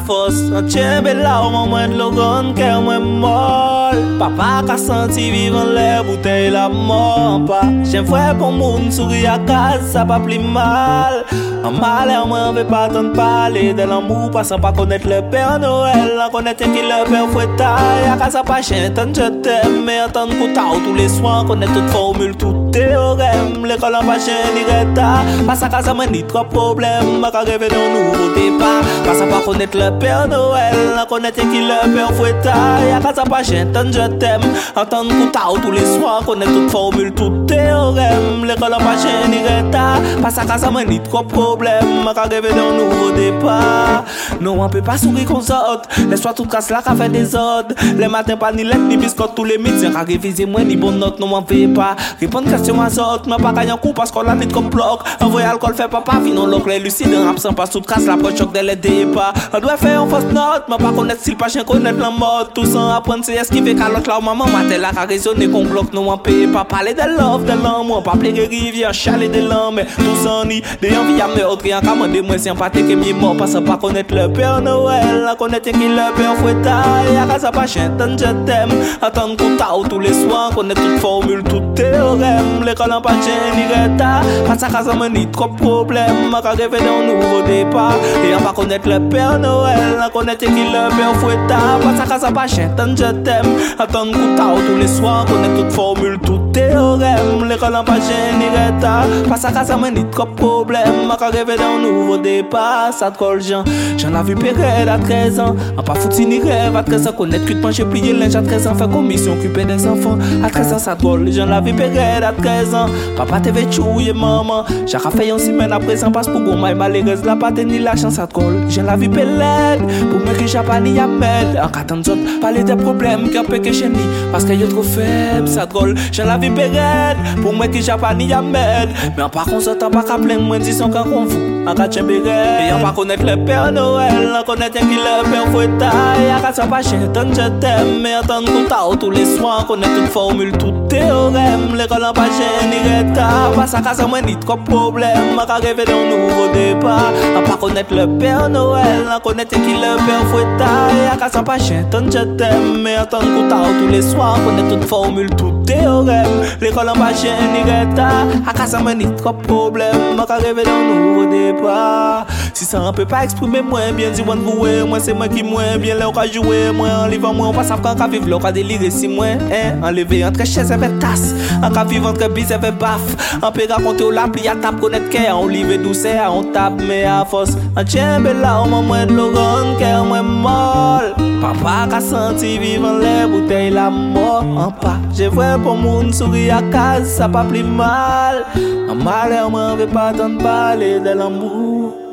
force. Un tien bel larme, moins de l'organe, cœur moins molle. Papa qu'a senti vivant les bouteilles la mort. Pas, j'ai frère pour moun sourire à case, ça pas plus mal. En malheur, moi, veut pas t'en parler de l'amour, passant pas connaître le Père Noël, en connaître qui le Père Fouettaille. À casa pas chien, tant je t'aime, mais entendre coutao tous les soins, connaître toute formule, tout théorème. L'école en pas chien, ni retard. Passe à casa, mais ni trop problème, ma rêver d'un nouveau départ. Passant pas connaître le Père Noël, en connaître qui le Père Fouettaille. À casa pas chien, tant je t'aime, entendre coutao tous les soins, connaître toute formule, tout théorème. L'école en pas chien, ni retard. Passe à casa, mais ni trop problème. Ma rêver d'un nouveau départ. Non, on peut pas sourire qu'on saute. Laisse-toi tout casse là, qu'a fait des ordres. Les matins, pas ni lettres, ni biscottes, tous les midis. Qu'a révisé moins, ni bonne note, non, on fait pas. Répondre question à sorte, mais pas gagner un coup parce qu'on l'a mis comme bloc. Envoyer alcool, fait papa, vie non, l'oncle est lucide. Un absent, pas sous casse, la proche choc dès les départs. On doit faire une fausse note, mais pas connaître si le pas chien connaître la mode. Tout sans apprendre, c'est esquiver qu'à l'autre là, maman, ma telle là, qu'a raisonné qu'on bloque, non, on paye pas. Parler de love, de l'amour, pas plaider rivière, chaler de l'homme, mais tout sans ni, des envies à meurtre. Rien qu'à demander moi si on pas que mi mort parce pas connaître le Père Noël, à connaître qui le Père Fouettaille. À casa pas chien, tant je t'aime, attendre coutao tous les soirs, connaître toute formule, tout théorème. L'école en pas chien ni retard, parce à casa me ni trop problème, à rêver d'un nouveau départ. Et on pas connaître le Père Noël, à connaître qui le Père Fouettaille. Parce à casa pas chien, tant je t'aime, attendre coutao tous les soirs, connaître toute formule, tout théorème. L'école en pas chien ni retard, parce à casa me ni trop problème, à rêver d'un nouveau départ. Ça te colle, j'en ai vu pérette à 13 ans. En pas foutu ni rêve à 13 ans. Connaître que de pencher, plier linge à 13 ans. Faire commission, occuper des enfants. À 13 ans, ça te colle, j'en ai vu pérette à 13 ans. Papa te veut chouiller maman. J'ai fait une semaine à présent. Passe pour gomme, malheureuse, la pas ni la chance, ça te colle. J'en ai vu pélette. Pour me que j'ai pas ni à mettre. En 14 autres, parler des problèmes qui peut que chez ni. Parce qu'il est trop faible, ça te colle. J'en ai vu pérette. Pour me que j'ai pas ni à mettre. Mais en par contre, ça t'en pas qu'à plein. Moi, disons qu'on confond. En catch et on va connaître le Père Noël, on connaître qui le Père Fouettaille. À casa pas chien, tant je t'aime, mais entendre coutao tous les soirs, connaître toute formule, tout théorème. L'école en pas chien, ni retard, passe à casa moi ni trop problème, à rêver d'un nouveau départ. On pas connaître le Père Noël, on connaître qui le Père Fouettaille. À casa pas chien, tant je t'aime, mais entendre coutao tous les soirs, connaître toute formule, tout théorème. L'école en pas chien, ni retard, à casa moi ni trop problème, à rêver d'un nouveau départ. Si ça ne peut pas exprimer moins bien, dis-moi de vous, moi c'est moi qui moins bien, là on va jouer, moi en livant, moi on va savoir quand on va vivre, là on va délirer si moi, enlever entre chaises avec tasse, on va vivre entre bis avec baf, on peut raconter au lapli à tape, connaître qu'est, on livre douceur, on tape, mais à force, on tient belle là, on moins de l'organe, qu'est moins molle. Papa qu'a senti vivant les bouteilles la mort, en pas, j'ai vrai pour moun sourire à case, ça pas plus mal. En malheur, moi veut pas t'en parler de l'amour.